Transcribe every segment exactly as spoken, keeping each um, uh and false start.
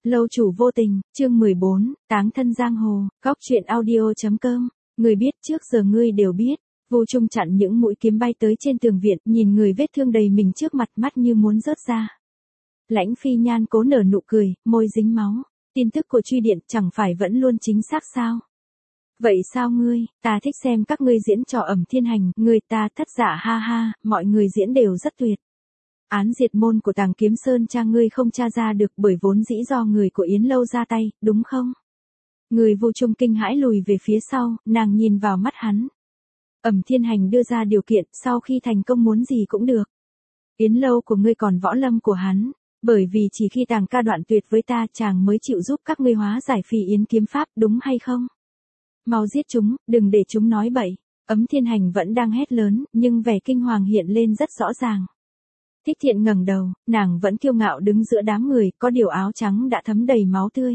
Lâu chủ vô tình, chương mười bốn, táng thân giang hồ, góc truyện audio.com. Người biết trước giờ ngươi đều biết. Vô Trung chặn những mũi kiếm bay tới trên tường viện, nhìn người vết thương đầy mình trước mặt, mắt như muốn rớt ra. Lãnh Phi Nhan cố nở nụ cười, môi dính máu. Tin tức của truy điện chẳng phải vẫn luôn chính xác sao? Vậy sao ngươi, ta thích xem các ngươi diễn trò ẩm thiên hành, người ta thất giả ha ha, mọi người diễn đều rất tuyệt. Án diệt môn của Tàng Kiếm Sơn Trang ngươi không tra ra được bởi vốn dĩ do người của Yến Lâu ra tay, đúng không? Người Vô Trung kinh hãi lùi về phía sau, nàng nhìn vào mắt hắn. Ẩm thiên hành đưa ra điều kiện, sau khi thành công muốn gì cũng được. Yến Lâu của ngươi còn võ lâm của hắn, bởi vì chỉ khi Tàng ca đoạn tuyệt với ta chàng mới chịu giúp các ngươi hóa giải Phi Yến kiếm pháp, đúng hay không? Mau giết chúng, đừng để chúng nói bậy. Ấm thiên hành vẫn đang hét lớn, nhưng vẻ kinh hoàng hiện lên rất rõ ràng. Thích Thiện ngẩng đầu, nàng vẫn kiêu ngạo đứng giữa đám người, có điều áo trắng đã thấm đầy máu tươi.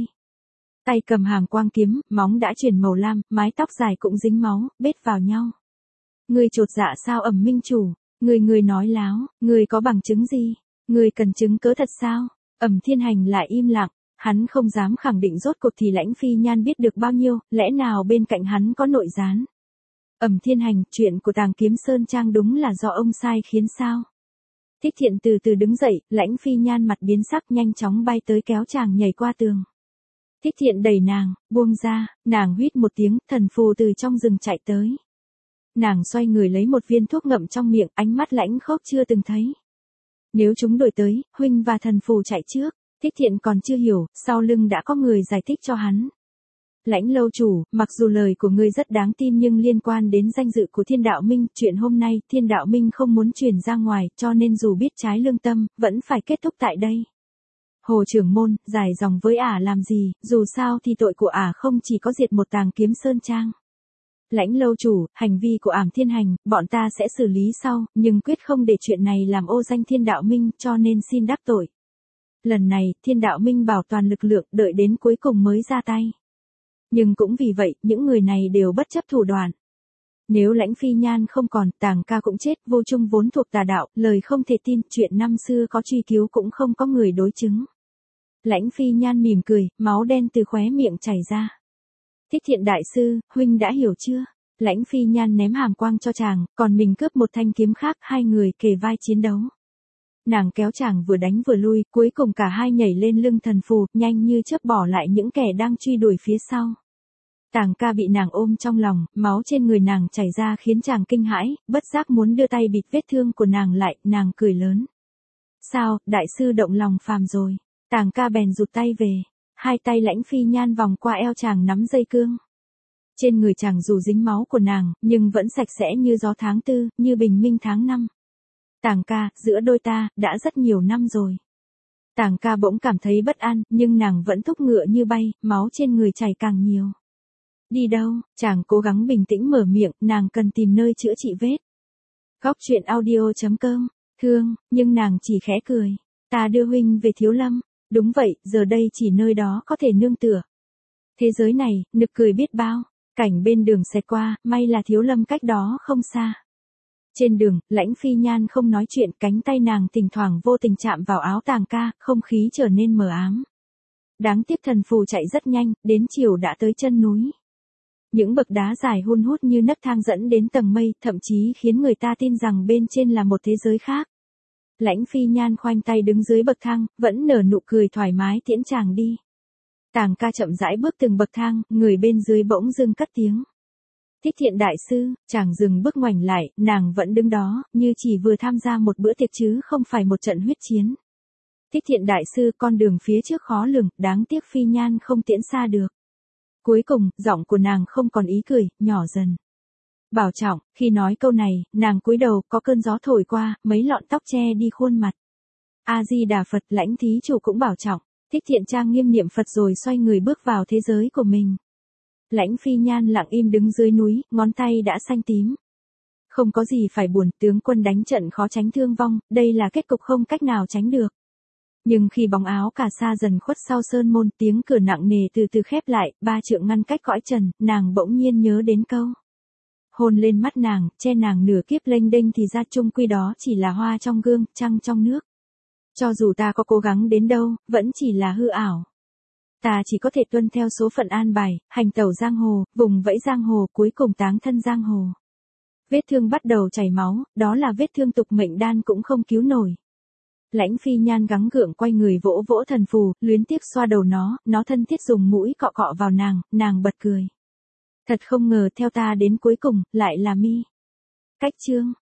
Tay cầm hàm quang kiếm, móng đã chuyển màu lam, mái tóc dài cũng dính máu, bết vào nhau. Người chột dạ sao Ẩm minh chủ, người người nói láo, người có bằng chứng gì, người cần chứng cớ thật sao? Ẩm thiên hành lại im lặng, hắn không dám khẳng định rốt cuộc thì Lãnh Phi Nhan biết được bao nhiêu, lẽ nào bên cạnh hắn có nội gián. Ẩm thiên hành, chuyện của Tàng Kiếm Sơn Trang đúng là do ông sai khiến sao? Thích Thiện từ từ đứng dậy, Lãnh Phi Nhan mặt biến sắc nhanh chóng bay tới kéo chàng nhảy qua tường. Thích Thiện đẩy nàng, buông ra, nàng huýt một tiếng, thần phù từ trong rừng chạy tới. Nàng xoay người lấy một viên thuốc ngậm trong miệng, ánh mắt lãnh khốc chưa từng thấy. Nếu chúng đuổi tới, huynh và thần phù chạy trước. Thích Thiện còn chưa hiểu, sau lưng đã có người giải thích cho hắn. Lãnh lâu chủ, mặc dù lời của ngươi rất đáng tin nhưng liên quan đến danh dự của Thiên Đạo Minh, chuyện hôm nay Thiên Đạo Minh không muốn truyền ra ngoài, cho nên dù biết trái lương tâm, vẫn phải kết thúc tại đây. Hồ trưởng môn, dài dòng với ả làm gì, dù sao thì tội của ả không chỉ có diệt một Tàng Kiếm Sơn Trang. Lãnh lâu chủ, hành vi của ảm thiên hành, bọn ta sẽ xử lý sau, nhưng quyết không để chuyện này làm ô danh Thiên Đạo Minh, cho nên xin đắc tội. Lần này, Thiên Đạo Minh bảo toàn lực lượng, đợi đến cuối cùng mới ra tay. Nhưng cũng vì vậy, những người này đều bất chấp thủ đoạn. Nếu Lãnh Phi Nhan không còn, Tàng ca cũng chết, Vô Trung vốn thuộc tà đạo, lời không thể tin, chuyện năm xưa có truy cứu cũng không có người đối chứng. Lãnh Phi Nhan mỉm cười, máu đen từ khóe miệng chảy ra. Thích Thiện đại sư, huynh đã hiểu chưa? Lãnh Phi Nhan ném hàm quang cho chàng, còn mình cướp một thanh kiếm khác, hai người kề vai chiến đấu. Nàng kéo chàng vừa đánh vừa lui, cuối cùng cả hai nhảy lên lưng thần phù, nhanh như chớp bỏ lại những kẻ đang truy đuổi phía sau. Tàng ca bị nàng ôm trong lòng, máu trên người nàng chảy ra khiến chàng kinh hãi, bất giác muốn đưa tay bịt vết thương của nàng lại, nàng cười lớn. Sao, đại sư động lòng phàm rồi. Tàng ca bèn rụt tay về, hai tay Lãnh Phi Nhan vòng qua eo chàng nắm dây cương. Trên người chàng dù dính máu của nàng, nhưng vẫn sạch sẽ như gió tháng tư, như bình minh tháng năm. Tàng ca, giữa đôi ta, đã rất nhiều năm rồi. Tàng ca bỗng cảm thấy bất an, nhưng nàng vẫn thúc ngựa như bay, máu trên người chảy càng nhiều. Đi đâu, chàng cố gắng bình tĩnh mở miệng, nàng cần tìm nơi chữa trị vết. Góc truyện audio.com, thương, nhưng nàng chỉ khẽ cười. Ta đưa huynh về Thiếu Lâm. Đúng vậy, giờ đây chỉ nơi đó có thể nương tựa. Thế giới này, nực cười biết bao. Cảnh bên đường xẹt qua, may là Thiếu Lâm cách đó không xa. Trên đường, Lãnh Phi Nhan không nói chuyện, cánh tay nàng thỉnh thoảng vô tình chạm vào áo Tàng ca, không khí trở nên mờ ám. Đáng tiếc thần phù chạy rất nhanh, đến chiều đã tới chân núi. Những bậc đá dài hun hút như nấc thang dẫn đến tầng mây, thậm chí khiến người ta tin rằng bên trên là một thế giới khác. Lãnh Phi Nhan khoanh tay đứng dưới bậc thang, vẫn nở nụ cười thoải mái tiễn chàng đi. Tàng ca chậm rãi bước từng bậc thang, người bên dưới bỗng dưng cất tiếng. Thích Thiện đại sư, chàng dừng bước ngoảnh lại, nàng vẫn đứng đó, như chỉ vừa tham gia một bữa tiệc chứ không phải một trận huyết chiến. Thích Thiện đại sư, con đường phía trước khó lường, đáng tiếc Phi Nhan không tiễn xa được. Cuối cùng, giọng của nàng không còn ý cười, nhỏ dần. Bảo trọng, khi nói câu này, nàng cúi đầu, có cơn gió thổi qua, mấy lọn tóc che đi khuôn mặt. A-di-đà Phật, Lãnh thí chủ cũng bảo trọng. Thích Thiện trang nghiêm niệm Phật rồi xoay người bước vào thế giới của mình. Lãnh Phi Nhan lặng im đứng dưới núi, ngón tay đã xanh tím. Không có gì phải buồn, tướng quân đánh trận khó tránh thương vong, đây là kết cục không cách nào tránh được. Nhưng khi bóng áo cà sa dần khuất sau sơn môn, tiếng cửa nặng nề từ từ khép lại, ba trượng ngăn cách cõi trần, nàng bỗng nhiên nhớ đến câu. Hôn lên mắt nàng, che nàng nửa kiếp lênh đênh thì ra chung quy đó chỉ là hoa trong gương, trăng trong nước. Cho dù ta có cố gắng đến đâu, vẫn chỉ là hư ảo. Ta chỉ có thể tuân theo số phận an bài, hành tẩu giang hồ, vùng vẫy giang hồ, cuối cùng táng thân giang hồ. Vết thương bắt đầu chảy máu, đó là vết thương tục mệnh đan cũng không cứu nổi. Lãnh Phi Nhan gắng gượng quay người vỗ vỗ thần phù, luyến tiếc xoa đầu nó, nó thân thiết dùng mũi cọ cọ vào nàng, nàng bật cười. Thật không ngờ theo ta đến cuối cùng, lại là mi. Cách chương.